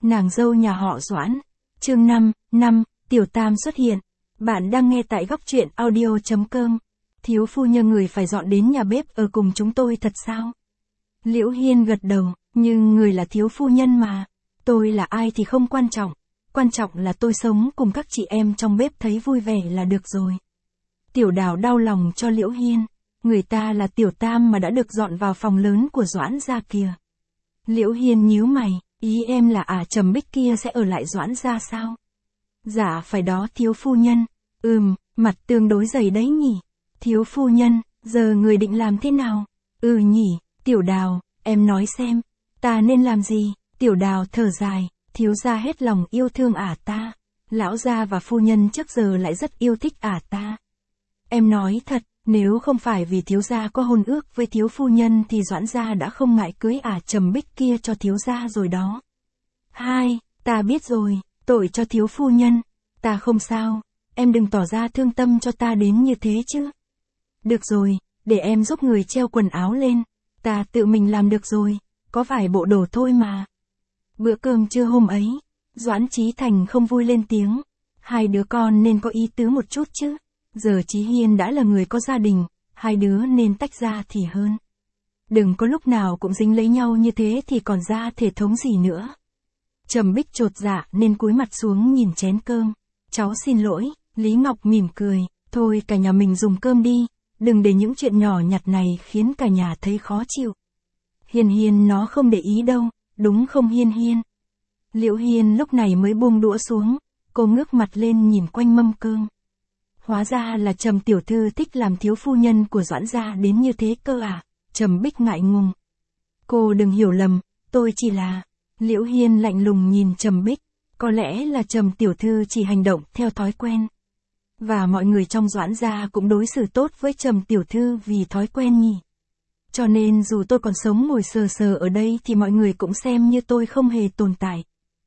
Nàng dâu nhà họ Doãn. Chương 5, Tiểu Tam xuất hiện. Bạn đang nghe tại góc truyện audio.com. Thiếu phu nhân người phải dọn đến nhà bếp ở cùng chúng tôi thật sao? Liễu Hiên gật đầu, nhưng người là thiếu phu nhân mà. Tôi là ai thì không quan trọng. Quan trọng là tôi sống cùng các chị em trong bếp thấy vui vẻ là được rồi. Tiểu Đào đau lòng cho Liễu Hiên. Người ta là Tiểu Tam mà đã được dọn vào phòng lớn của Doãn gia kìa. Liễu Hiên nhíu mày, ý em là Trầm Bích kia sẽ ở lại Doãn gia sao? Dạ phải đó thiếu phu nhân. Mặt tương đối dày đấy nhỉ. Thiếu phu nhân, giờ người định làm thế nào? Nhỉ, Tiểu Đào, em nói xem, ta nên làm gì? Tiểu Đào thở dài, thiếu gia hết lòng yêu thương ta. Lão gia và phu nhân trước giờ lại rất yêu thích ta. Em nói thật, nếu không phải vì thiếu gia có hôn ước với thiếu phu nhân thì Doãn gia đã không ngại cưới Trầm Bích kia cho thiếu gia rồi đó. Ta biết rồi, tội cho thiếu phu nhân. Ta không sao, em đừng tỏ ra thương tâm cho ta đến như thế chứ. Được rồi, để em giúp người treo quần áo lên. Ta tự mình làm được rồi, có vài bộ đồ thôi mà. Bữa cơm trưa hôm ấy, Doãn Chí Thành không vui lên tiếng. Hai đứa con nên có ý tứ một chút chứ. Giờ Chí Hiên đã là người có gia đình, hai đứa nên tách ra thì hơn. Đừng có lúc nào cũng dính lấy nhau như thế thì còn ra thể thống gì nữa. Trầm Bích chột dạ nên cúi mặt xuống nhìn chén cơm. Cháu xin lỗi, Lý Ngọc mỉm cười, thôi cả nhà mình dùng cơm đi, đừng để những chuyện nhỏ nhặt này khiến cả nhà thấy khó chịu. Hiên Hiên nó không để ý đâu, đúng không Hiên Hiên? Liễu Hiên lúc này mới buông đũa xuống, cô ngước mặt lên nhìn quanh mâm cơm. Hóa ra là Trầm tiểu thư thích làm thiếu phu nhân của Doãn gia đến như thế cơ à? Trầm Bích ngại ngùng. Cô đừng hiểu lầm, tôi chỉ là... Liễu Hiên lạnh lùng nhìn Trầm Bích, có lẽ là Trầm tiểu thư chỉ hành động theo thói quen. Và mọi người trong Doãn gia cũng đối xử tốt với Trầm tiểu thư vì thói quen nhỉ. Cho nên dù tôi còn sống ngồi sờ sờ ở đây thì mọi người cũng xem như tôi không hề tồn tại.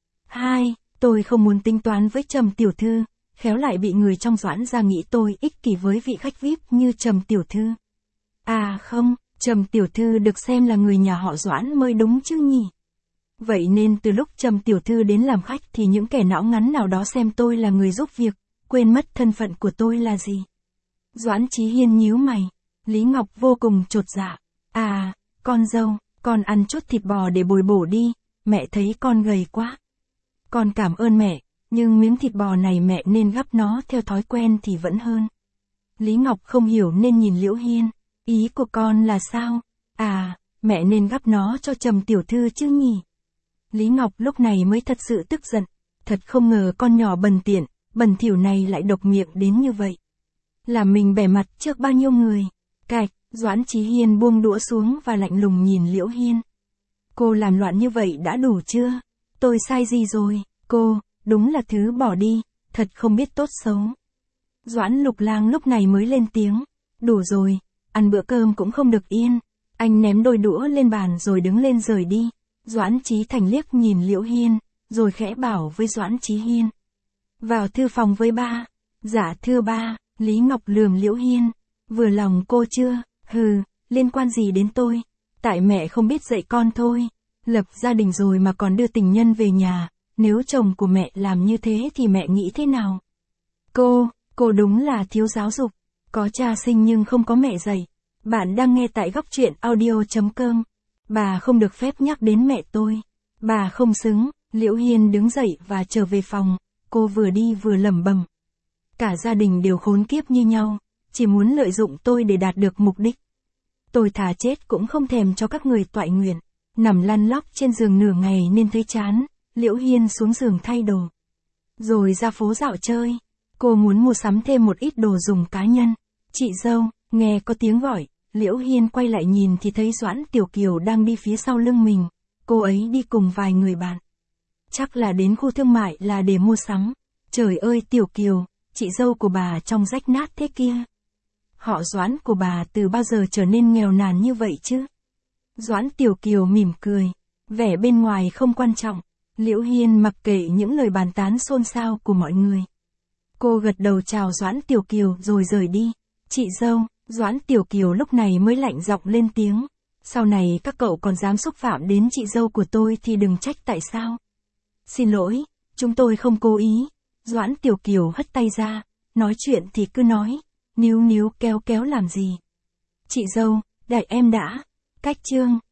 Tôi không muốn tính toán với Trầm tiểu thư, khéo lại bị người trong Doãn gia nghĩ tôi ích kỷ với vị khách VIP như Trầm tiểu thư. Không, Trầm tiểu thư được xem là người nhà họ Doãn mới đúng chứ nhỉ. Vậy nên từ lúc Trầm tiểu thư đến làm khách thì những kẻ não ngắn nào đó xem tôi là người giúp việc, quên mất thân phận của tôi là gì. Doãn Chí Hiên nhíu mày, Lý Ngọc vô cùng chột dạ. Con dâu, con ăn chút thịt bò để bồi bổ đi, mẹ thấy con gầy quá. Con cảm ơn mẹ, nhưng miếng thịt bò này mẹ nên gắp nó theo thói quen thì vẫn hơn. Lý Ngọc không hiểu nên nhìn Liễu Hiên, ý của con là sao? Mẹ nên gắp nó cho Trầm tiểu thư chứ nhỉ. Lý Ngọc lúc này mới thật sự tức giận, thật không ngờ con nhỏ bần tiện, bẩn thỉu này lại độc miệng đến như vậy. Làm mình bẻ mặt trước bao nhiêu người. Cạch, Doãn Chí Hiên buông đũa xuống và lạnh lùng nhìn Liễu Hiên. Cô làm loạn như vậy đã đủ chưa? Tôi sai gì rồi? Cô, đúng là thứ bỏ đi, thật không biết tốt xấu. Doãn Lục Lang lúc này mới lên tiếng. Đủ rồi, ăn bữa cơm cũng không được yên. Anh ném đôi đũa lên bàn rồi đứng lên rời đi. Doãn Chí Thành liếc nhìn Liễu Hiên, rồi khẽ bảo với Doãn Chí Hiên. Vào thư phòng với ba. Dạ thưa ba. Lý Ngọc lườm Liễu Hiên. Vừa lòng cô chưa? Liên quan gì đến tôi? Tại mẹ không biết dạy con thôi. Lập gia đình rồi mà còn đưa tình nhân về nhà, nếu chồng của mẹ làm như thế thì mẹ nghĩ thế nào? Cô đúng là thiếu giáo dục. Có cha sinh nhưng không có mẹ dạy. Bạn đang nghe tại góc truyện audio.com. Bà không được phép nhắc đến mẹ tôi. Bà không xứng. Liễu Hiên đứng dậy và trở về phòng. Cô vừa đi vừa lẩm bẩm. Cả gia đình đều khốn kiếp như nhau, chỉ muốn lợi dụng tôi để đạt được mục đích. Tôi thà chết cũng không thèm cho các người toại nguyện. Nằm lăn lóc trên giường nửa ngày nên thấy chán, Liễu Hiên xuống giường thay đồ. Rồi ra phố dạo chơi. Cô muốn mua sắm thêm một ít đồ dùng cá nhân. Chị dâu, nghe có tiếng gọi, Liễu Hiên quay lại nhìn thì thấy Doãn Tiểu Kiều đang đi phía sau lưng mình. Cô ấy đi cùng vài người bạn. Chắc là đến khu thương mại là để mua sắm. Trời ơi Tiểu Kiều, chị dâu của bà trông rách nát thế kia. Họ Doãn của bà từ bao giờ trở nên nghèo nàn như vậy chứ? Doãn Tiểu Kiều mỉm cười, vẻ bên ngoài không quan trọng. Liễu Hiên mặc kệ những lời bàn tán xôn xao của mọi người. Cô gật đầu chào Doãn Tiểu Kiều rồi rời đi. Chị dâu, Doãn Tiểu Kiều lúc này mới lạnh giọng lên tiếng. Sau này các cậu còn dám xúc phạm đến chị dâu của tôi thì đừng trách tại sao. Xin lỗi, chúng tôi không cố ý. Doãn Tiểu Kiều hất tay ra, nói chuyện thì cứ nói, níu níu kéo kéo làm gì. Chị dâu, đại em đã, cách chương.